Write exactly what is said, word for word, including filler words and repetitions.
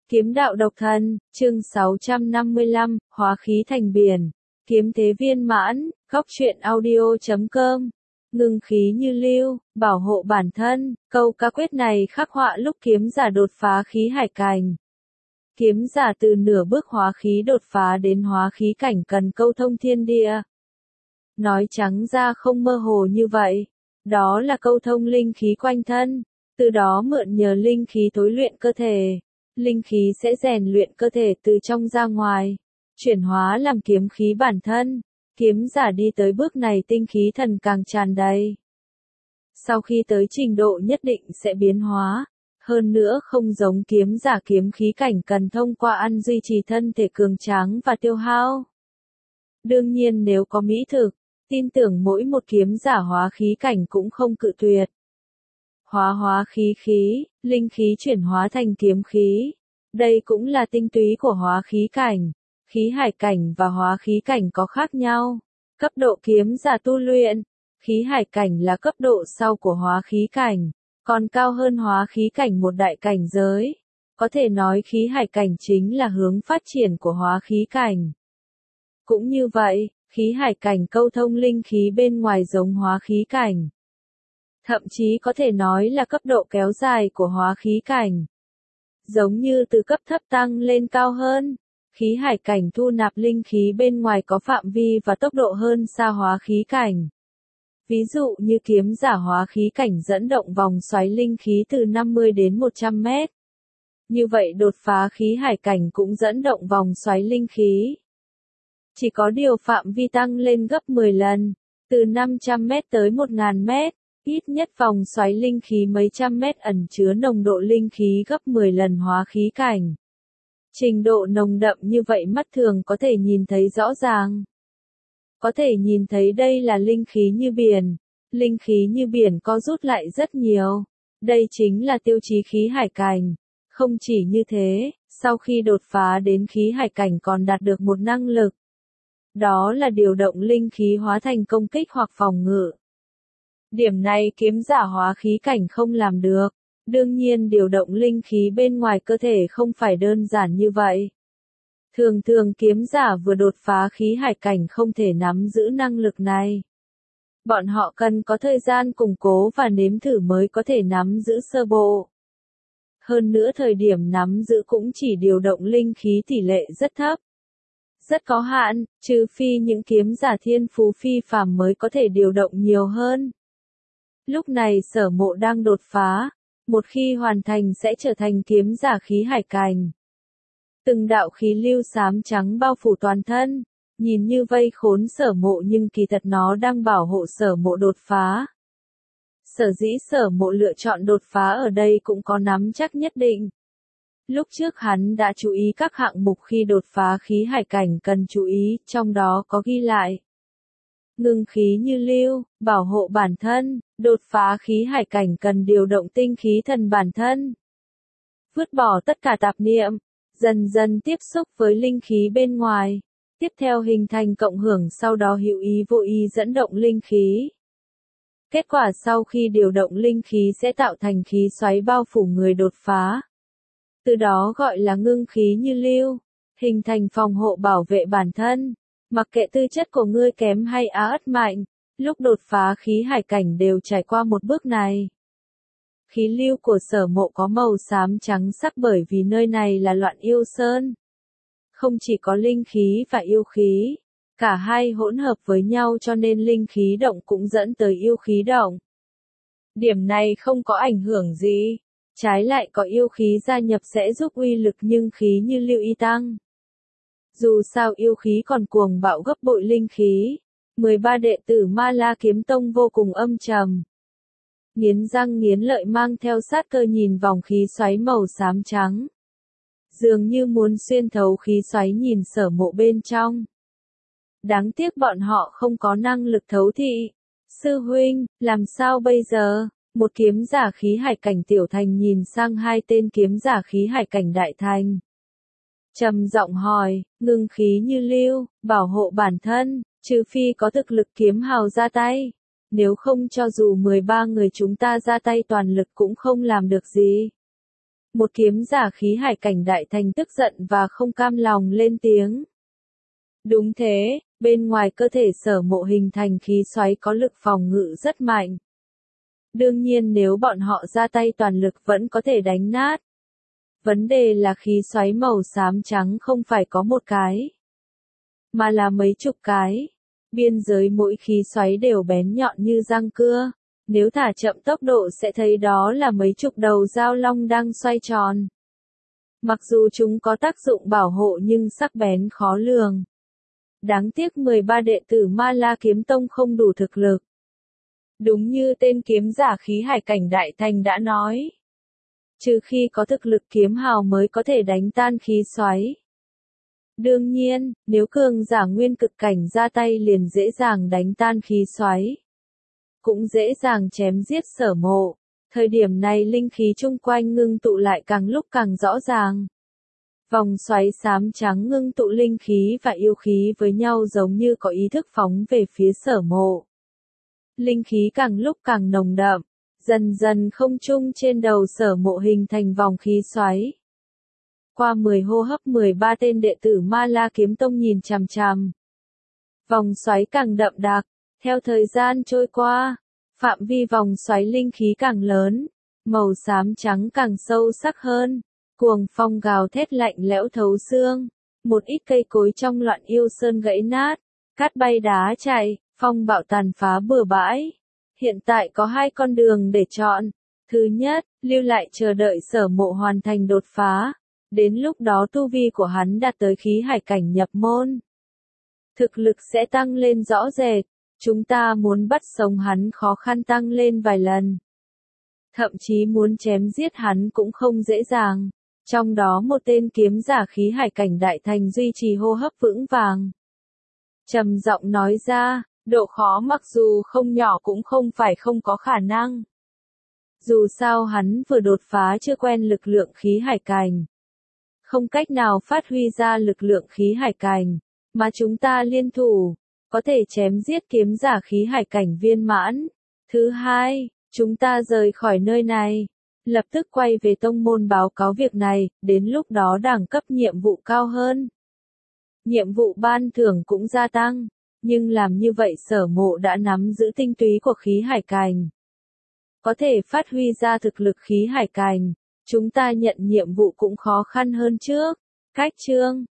Kiếm đạo độc thân, chương sáu trăm năm mươi lăm, hóa khí thành biển. Kiếm thế viên mãn, góc truyện audio chấm com. Ngưng khí như lưu, bảo hộ bản thân, câu ca quyết này khắc họa lúc kiếm giả đột phá khí hải cảnh. Kiếm giả từ nửa bước hóa khí đột phá đến hóa khí cảnh cần câu thông thiên địa. Nói trắng ra không mơ hồ như vậy, đó là câu thông linh khí quanh thân, từ đó mượn nhờ linh khí tối luyện cơ thể. Linh khí sẽ rèn luyện cơ thể từ trong ra ngoài, chuyển hóa làm kiếm khí bản thân. Kiếm giả đi tới bước này tinh khí thần càng tràn đầy. Sau khi tới trình độ nhất định sẽ biến hóa. Hơn nữa không giống kiếm giả kiếm khí cảnh cần thông qua ăn duy trì thân thể cường tráng và tiêu hao. Đương nhiên nếu có mỹ thực, tin tưởng mỗi một kiếm giả hóa khí cảnh cũng không cự tuyệt. Hóa hóa khí khí, linh khí chuyển hóa thành kiếm khí. Đây cũng là tinh túy của hóa khí cảnh. Khí hải cảnh và hóa khí cảnh có khác nhau. Cấp độ kiếm giả tu luyện, khí hải cảnh là cấp độ sau của hóa khí cảnh, còn cao hơn hóa khí cảnh một đại cảnh giới. Có thể nói khí hải cảnh chính là hướng phát triển của hóa khí cảnh. Cũng như vậy, khí hải cảnh câu thông linh khí bên ngoài giống hóa khí cảnh. Thậm chí có thể nói là cấp độ kéo dài của hóa khí cảnh. Giống như từ cấp thấp tăng lên cao hơn, khí hải cảnh thu nạp linh khí bên ngoài có phạm vi và tốc độ hơn xa hóa khí cảnh. Ví dụ như kiếm giả hóa khí cảnh dẫn động vòng xoáy linh khí từ năm mươi đến một trăm mét. Như vậy đột phá khí hải cảnh cũng dẫn động vòng xoáy linh khí. Chỉ có điều phạm vi tăng lên gấp mười lần, từ năm trăm mét tới một nghìn mét. Ít nhất vòng xoáy linh khí mấy trăm mét ẩn chứa nồng độ linh khí gấp mười lần hóa khí cảnh. Trình độ nồng đậm như vậy mắt thường có thể nhìn thấy rõ ràng. Có thể nhìn thấy đây là linh khí như biển. Linh khí như biển có rút lại rất nhiều. Đây chính là tiêu chí khí hải cảnh. Không chỉ như thế, sau khi đột phá đến khí hải cảnh còn đạt được một năng lực. Đó là điều động linh khí hóa thành công kích hoặc phòng ngự. Điểm này kiếm giả hóa khí cảnh không làm được. Đương nhiên điều động linh khí bên ngoài cơ thể không phải đơn giản như vậy. Thường thường kiếm giả vừa đột phá khí hải cảnh không thể nắm giữ năng lực này. Bọn họ cần có thời gian củng cố và nếm thử mới có thể nắm giữ sơ bộ. Hơn nữa thời điểm nắm giữ cũng chỉ điều động linh khí tỷ lệ rất thấp. Rất có hạn, trừ phi những kiếm giả thiên phú phi phàm mới có thể điều động nhiều hơn. Lúc này Sở Mộ đang đột phá, một khi hoàn thành sẽ trở thành kiếm giả khí hải cảnh. Từng đạo khí lưu xám trắng bao phủ toàn thân, nhìn như vây khốn Sở Mộ nhưng kỳ thật nó đang bảo hộ Sở Mộ đột phá. Sở dĩ Sở Mộ lựa chọn đột phá ở đây cũng có nắm chắc nhất định. Lúc trước hắn đã chú ý các hạng mục khi đột phá khí hải cảnh cần chú ý, trong đó có ghi lại. Ngưng khí như lưu, bảo hộ bản thân, đột phá khí hải cảnh cần điều động tinh khí thần bản thân. Vứt bỏ tất cả tạp niệm, dần dần tiếp xúc với linh khí bên ngoài, tiếp theo hình thành cộng hưởng sau đó hữu ý vô ý dẫn động linh khí. Kết quả sau khi điều động linh khí sẽ tạo thành khí xoáy bao phủ người đột phá. Từ đó gọi là ngưng khí như lưu, hình thành phòng hộ bảo vệ bản thân. Mặc kệ tư chất của ngươi kém hay á ất mạnh, lúc đột phá khí hải cảnh đều trải qua một bước này. Khí lưu của Sở Mộ có màu xám trắng sắc bởi vì nơi này là Loạn Yêu Sơn. Không chỉ có linh khí và yêu khí, cả hai hỗn hợp với nhau cho nên linh khí động cũng dẫn tới yêu khí động. Điểm này không có ảnh hưởng gì, trái lại có yêu khí gia nhập sẽ giúp uy lực nhưng khí như lưu y tăng. Dù sao yêu khí còn cuồng bạo gấp bội linh khí, mười ba đệ tử Ma La Kiếm Tông vô cùng âm trầm. Nghiến răng nghiến lợi mang theo sát cơ nhìn vòng khí xoáy màu xám trắng. Dường như muốn xuyên thấu khí xoáy nhìn Sở Mộ bên trong. Đáng tiếc bọn họ không có năng lực thấu thị. Sư huynh, làm sao bây giờ? Một kiếm giả khí hải cảnh tiểu thành nhìn sang hai tên kiếm giả khí hải cảnh đại thành. Trầm giọng hỏi, ngưng khí như lưu, bảo hộ bản thân, trừ phi có thực lực kiếm hào ra tay. Nếu không cho dù mười ba người chúng ta ra tay toàn lực cũng không làm được gì. Một kiếm giả khí hải cảnh đại thành tức giận và không cam lòng lên tiếng. Đúng thế, bên ngoài cơ thể Sở Mộ hình thành khí xoáy có lực phòng ngự rất mạnh. Đương nhiên nếu bọn họ ra tay toàn lực vẫn có thể đánh nát. Vấn đề là khí xoáy màu xám trắng không phải có một cái, mà là mấy chục cái. Biên giới mỗi khí xoáy đều bén nhọn như răng cưa. Nếu thả chậm tốc độ sẽ thấy đó là mấy chục đầu dao long đang xoay tròn. Mặc dù chúng có tác dụng bảo hộ nhưng sắc bén khó lường. Đáng tiếc mười ba đệ tử Ma La Kiếm Tông không đủ thực lực. Đúng như tên kiếm giả khí hải cảnh đại thành đã nói. Trừ khi có thực lực kiếm hào mới có thể đánh tan khí xoáy. Đương nhiên, nếu cường giả nguyên cực cảnh ra tay liền dễ dàng đánh tan khí xoáy. Cũng dễ dàng chém giết Sở Mộ. Thời điểm này linh khí chung quanh ngưng tụ lại càng lúc càng rõ ràng. Vòng xoáy xám trắng ngưng tụ linh khí và yêu khí với nhau giống như có ý thức phóng về phía Sở Mộ. Linh khí càng lúc càng nồng đậm, dần dần không trung trên đầu Sở Mộ hình thành vòng khí xoáy. Qua mười hô hấp mười ba tên đệ tử Ma La Kiếm Tông nhìn chằm chằm. Vòng xoáy càng đậm đặc, theo thời gian trôi qua, phạm vi vòng xoáy linh khí càng lớn, màu xám trắng càng sâu sắc hơn, cuồng phong gào thét lạnh lẽo thấu xương, một ít cây cối trong loạn yêu sơn gãy nát, cát bay đá chạy, phong bạo tàn phá bừa bãi. Hiện tại có hai con đường để chọn. Thứ nhất, lưu lại chờ đợi Sở Mộ hoàn thành đột phá. Đến lúc đó tu vi của hắn đạt tới khí hải cảnh nhập môn. Thực lực sẽ tăng lên rõ rệt. Chúng ta muốn bắt sống hắn khó khăn tăng lên vài lần. Thậm chí muốn chém giết hắn cũng không dễ dàng. Trong đó một tên kiếm giả khí hải cảnh đại thành duy trì hô hấp vững vàng. Trầm giọng nói ra, độ khó mặc dù không nhỏ cũng không phải không có khả năng. Dù sao hắn vừa đột phá chưa quen lực lượng khí hải cảnh. Không cách nào phát huy ra lực lượng khí hải cảnh, mà chúng ta liên thủ, có thể chém giết kiếm giả khí hải cảnh viên mãn. Thứ hai, chúng ta rời khỏi nơi này, lập tức quay về tông môn báo cáo việc này, đến lúc đó đẳng cấp nhiệm vụ cao hơn. Nhiệm vụ ban thưởng cũng gia tăng, nhưng làm như vậy Sở Mộ đã nắm giữ tinh túy của khí hải cảnh. Có thể phát huy ra thực lực khí hải cảnh, chúng ta nhận nhiệm vụ cũng khó khăn hơn trước. Cách chương